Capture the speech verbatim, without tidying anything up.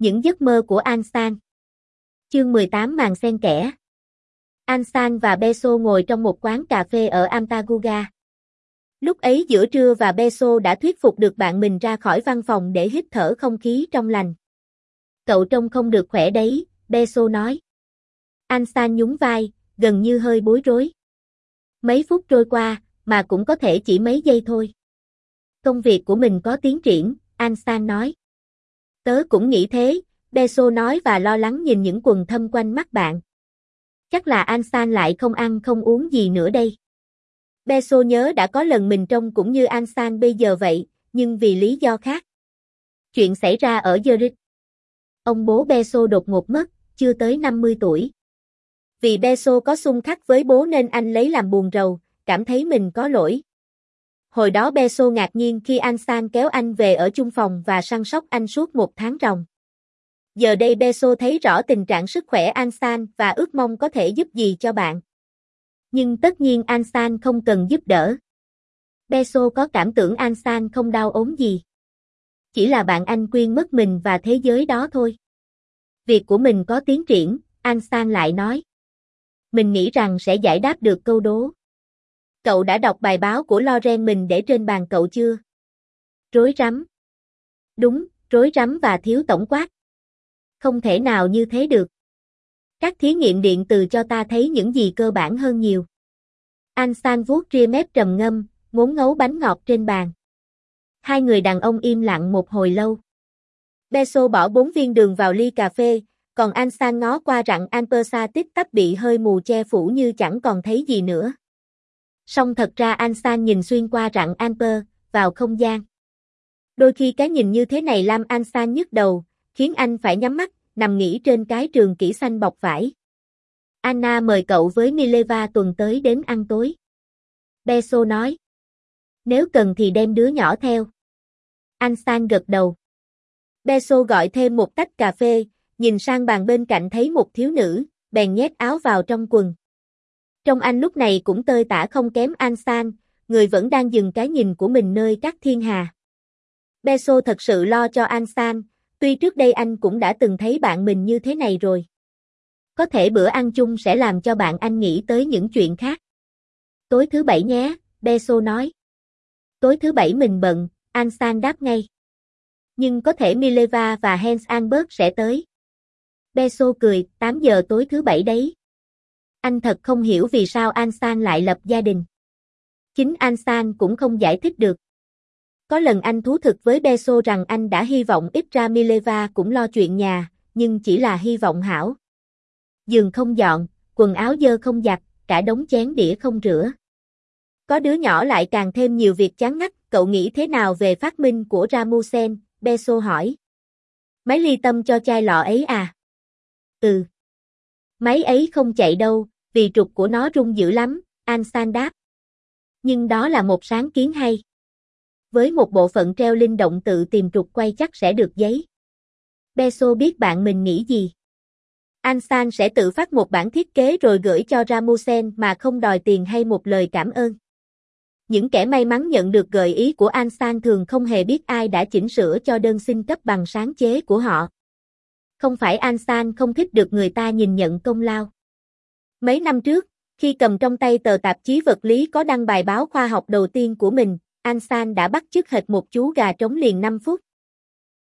Những giấc mơ của An-san. Chương mười tám màn xen kẽ. An-san và Beso ngồi trong một quán cà phê ở Antaguga. Lúc ấy giữa trưa và Beso đã thuyết phục được bạn mình ra khỏi văn phòng để hít thở không khí trong lành. Cậu trông không được khỏe đấy, Beso nói. An-san nhún vai, gần như hơi bối rối. Mấy phút trôi qua, mà cũng có thể chỉ mấy giây thôi. Công việc của mình có tiến triển, An-san nói. Tớ cũng nghĩ thế, Beso nói và lo lắng nhìn những quầng thâm quanh mắt bạn. Chắc là An-san lại không ăn không uống gì nữa đây. Beso nhớ đã có lần mình trông cũng như An-san bây giờ vậy, nhưng vì lý do khác. Chuyện xảy ra ở Zurich. Ông bố Beso đột ngột mất, chưa tới năm mươi tuổi. Vì Beso có xung khắc với bố nên anh lấy làm buồn rầu, cảm thấy mình có lỗi. Hồi đó Beso ngạc nhiên khi An-san kéo anh về ở chung phòng và săn sóc anh suốt một tháng ròng. Giờ đây Beso thấy rõ tình trạng sức khỏe An-san và ước mong có thể giúp gì cho bạn. Nhưng tất nhiên An-san không cần giúp đỡ. Beso có cảm tưởng An-san không đau ốm gì. Chỉ là bạn anh quên mất mình và thế giới đó thôi. Việc của mình có tiến triển, An-san lại nói. Mình nghĩ rằng sẽ giải đáp được câu đố. Cậu đã đọc bài báo của Loren mình để trên bàn cậu chưa? Rối rắm. Đúng, rối rắm và thiếu tổng quát. Không thể nào như thế được. Các thí nghiệm điện từ cho ta thấy những gì cơ bản hơn nhiều. An-san vuốt ria mép trầm ngâm, ngốn ngấu bánh ngọt trên bàn. Hai người đàn ông im lặng một hồi lâu. Beso bỏ bốn viên đường vào ly cà phê, còn An-san ngó qua rặng Ampersa tít tắp bị hơi mù che phủ như chẳng còn thấy gì nữa. Song thật ra An-san nhìn xuyên qua rặng Amper, vào không gian. Đôi khi cái nhìn như thế này làm An-san nhức đầu, khiến anh phải nhắm mắt, nằm nghỉ trên cái trường kỷ xanh bọc vải. Anna mời cậu với Mileva tuần tới đến ăn tối. Beso nói. Nếu cần thì đem đứa nhỏ theo. An-san gật đầu. Beso gọi thêm một tách cà phê, nhìn sang bàn bên cạnh thấy một thiếu nữ, bèn nhét áo vào trong quần. Trông anh lúc này cũng tơi tả không kém An-san, người vẫn đang dừng cái nhìn của mình nơi các thiên hà. Beso thật sự lo cho An-san, tuy trước đây anh cũng đã từng thấy bạn mình như thế này rồi. Có thể bữa ăn chung sẽ làm cho bạn anh nghĩ tới những chuyện khác. Tối thứ bảy nhé, Beso nói. Tối thứ bảy mình bận, An-san đáp ngay. Nhưng có thể Mileva và Hans Albert sẽ tới. Beso cười, tám giờ tối thứ bảy đấy. Anh thật không hiểu vì sao An-san lại lập gia đình. Chính An-san cũng không giải thích được. Có lần anh thú thực với Beso rằng anh đã hy vọng ít ra Mileva cũng lo chuyện nhà, nhưng chỉ là hy vọng hão. Giường không dọn, quần áo dơ không giặt, cả đống chén đĩa không rửa. Có đứa nhỏ lại càng thêm nhiều việc chán ngắt, cậu nghĩ thế nào về phát minh của Rasmussen? Beso hỏi. Máy ly tâm cho chai lọ ấy à? Ừ. Máy ấy không chạy đâu, vì trục của nó rung dữ lắm, An-san đáp. Nhưng đó là một sáng kiến hay. Với một bộ phận treo linh động tự tìm trục quay chắc sẽ được giấy. Beso biết bạn mình nghĩ gì. An-san sẽ tự phát một bản thiết kế rồi gửi cho Rasmussen mà không đòi tiền hay một lời cảm ơn. Những kẻ may mắn nhận được gợi ý của An-san thường không hề biết ai đã chỉnh sửa cho đơn xin cấp bằng sáng chế của họ. Không phải An-san không thích được người ta nhìn nhận công lao. Mấy năm trước, khi cầm trong tay tờ tạp chí vật lý có đăng bài báo khoa học đầu tiên của mình, An-san đã bắt chước hệt một chú gà trống liền năm phút.